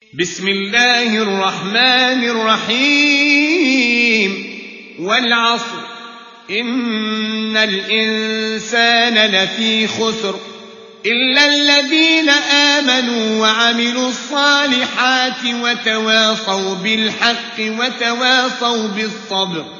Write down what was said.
بسم الله الرحمن الرحيم والعصر إن الإنسان لفي خسر إلا الذين آمنوا وعملوا الصالحات وتواصوا بالحق وتواصوا بالصبر